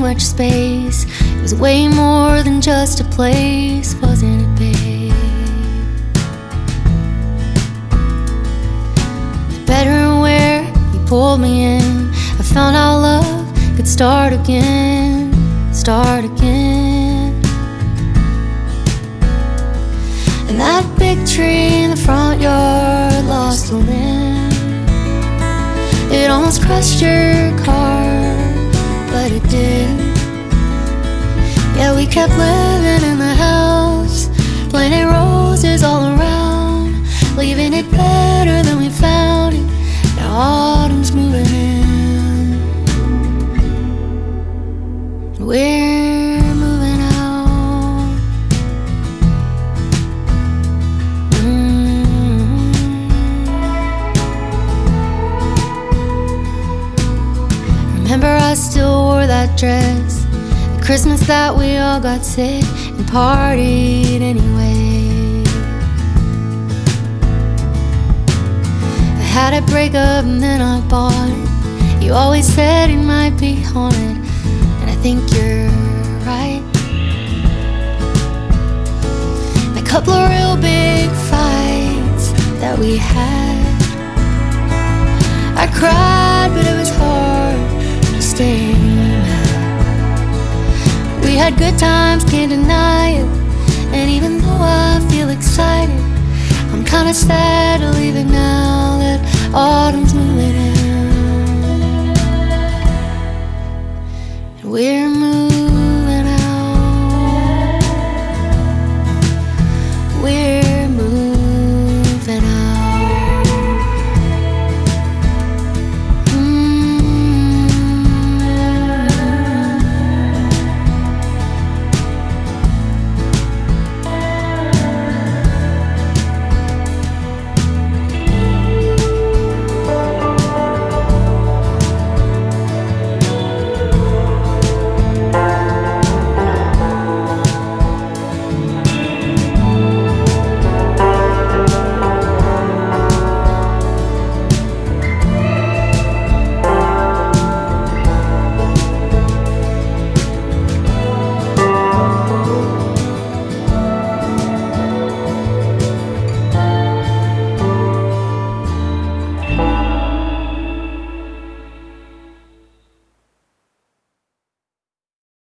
much space. It was way more than just a place, wasn't it, babe? The bedroom where you pulled me in, I found out love could start again, start again. And that big tree in the front yard lost a limb. It almost crushed your car, but it didn't. Yeah, we kept living in the house, planting roses all around, leaving it better than we found it. Now autumn's moving in, and we're moving out. Remember, I still wore that dress the Christmas that we all got sick and partied anyway. I had a breakup and then I bought it. You always said it might be haunted, and I think you're right. A couple of real big fights that we had, I cried, but it was hard to stay mad. We had good times, can't deny it. And even though I feel excited, I'm kinda sad to leave it now that autumn's